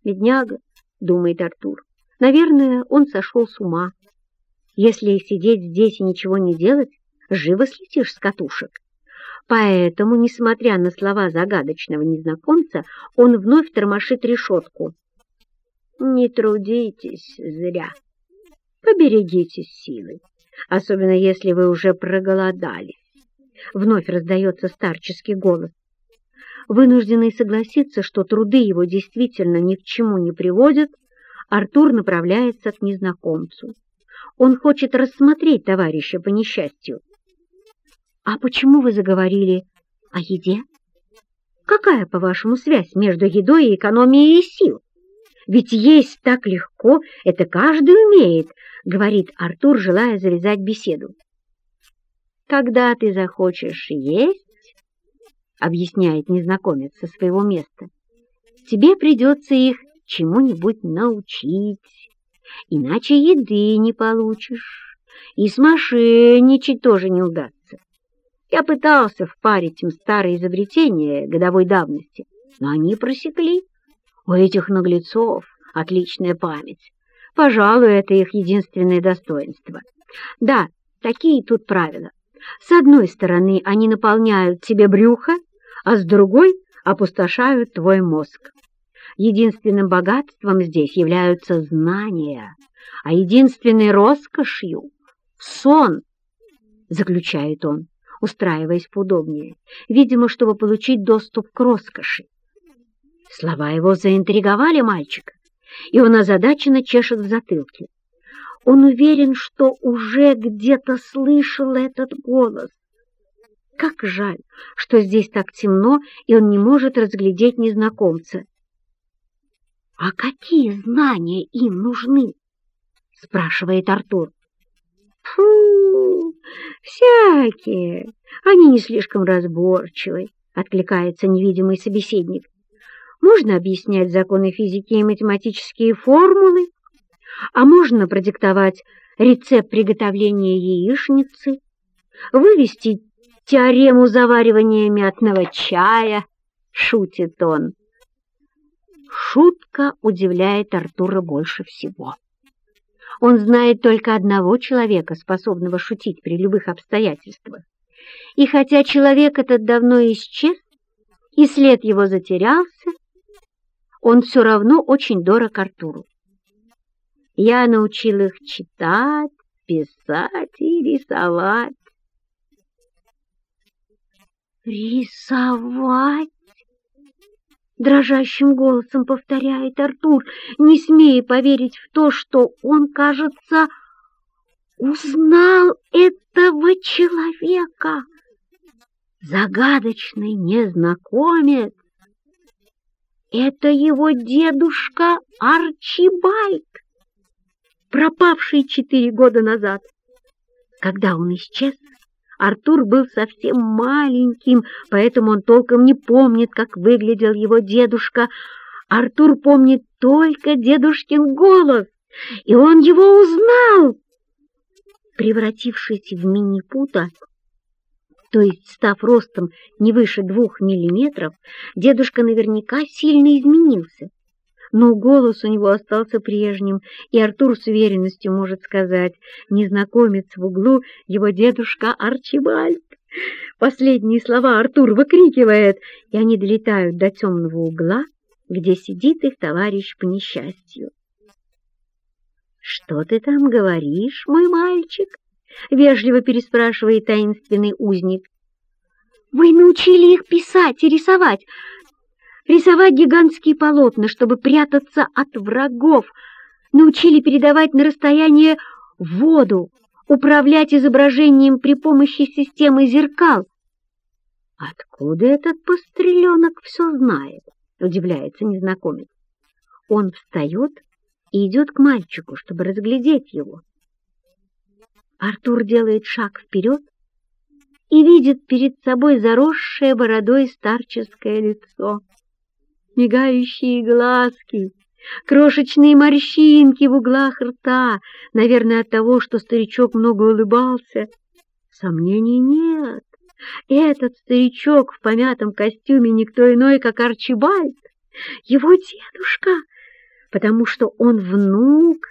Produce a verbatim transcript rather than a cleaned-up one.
Бедняга, думает Артур. Наверное, он сошел с ума. Если сидеть здесь и ничего не делать, живо слетишь с катушек. Поэтому, несмотря на слова загадочного незнакомца, он вновь тормошит решетку. Не трудитесь зря. Поберегите силы, особенно если вы уже проголодались. Вновь раздается старческий голос. Вынужденный согласиться, что труды его действительно ни к чему не приводят, Артур направляется к незнакомцу. Он хочет рассмотреть товарища по несчастью. «А почему вы заговорили о еде? Какая, по-вашему, связь между едой и экономией сил? Ведь есть так легко, это каждый умеет», — говорит Артур, желая завязать беседу. «Когда ты захочешь есть, — объясняет незнакомец со своего места, — тебе придется их чему-нибудь научить, иначе еды не получишь, и смошенничать тоже не удастся. Я пытался впарить им старые изобретения годовой давности, но они просекли. У этих наглецов отличная память. Пожалуй, это их единственное достоинство. Да, такие тут правила. С одной стороны, они наполняют тебе брюхо, а с другой опустошают твой мозг. Единственным богатством здесь являются знания, а единственной роскошью — сон, заключает он, устраиваясь поудобнее, видимо, чтобы получить доступ к роскоши. Слова его заинтриговали мальчика, и он озадаченно чешет в затылке. Он уверен, что уже где-то слышал этот голос. Как жаль, что здесь так темно, и он не может разглядеть незнакомца. «А какие знания им нужны?» — спрашивает Артур. «Фу, всякие, они не слишком разборчивы», — откликается невидимый собеседник. «Можно объяснять законы физики и математические формулы, а можно продиктовать рецепт приготовления яичницы, вывести теорему заваривания мятного чая», — шутит он. Шутка удивляет Артура больше всего. Он знает только одного человека, способного шутить при любых обстоятельствах. И хотя человек этот давно исчез, и след его затерялся, он все равно очень дорог Артуру. Я научил их читать, писать и рисовать. «Рисовать?» — дрожащим голосом повторяет Артур, не смея поверить в то, что он, кажется, узнал этого человека. Загадочный незнакомец — это его дедушка Арчибальд, пропавший четыре года назад. Когда он исчез, Артур был совсем маленьким, поэтому он толком не помнит, как выглядел его дедушка. Артур помнит только дедушкин голос, и он его узнал. Превратившись в минипута, то есть став ростом не выше двух миллиметров, дедушка наверняка сильно изменился. Но голос у него остался прежним, и Артур с уверенностью может сказать: незнакомец в углу — его дедушка Арчибальд. Последние слова Артур выкрикивает, и они долетают до темного угла, где сидит их товарищ по несчастью. «Что ты там говоришь, мой мальчик?» — вежливо переспрашивает таинственный узник. «Вы научили их писать и рисовать, рисовать гигантские полотна, чтобы прятаться от врагов, научили передавать на расстояние воду, управлять изображением при помощи системы зеркал». «Откуда этот постреленок все знает?» — удивляется незнакомец. Он встает и идет к мальчику, чтобы разглядеть его. Артур делает шаг вперед и видит перед собой заросшее бородой старческое лицо. Мигающие глазки, крошечные морщинки в углах рта, наверное, от того, что старичок много улыбался. Сомнений нет. Этот старичок в помятом костюме никто иной, как Арчибальд, его дедушка, потому что он внук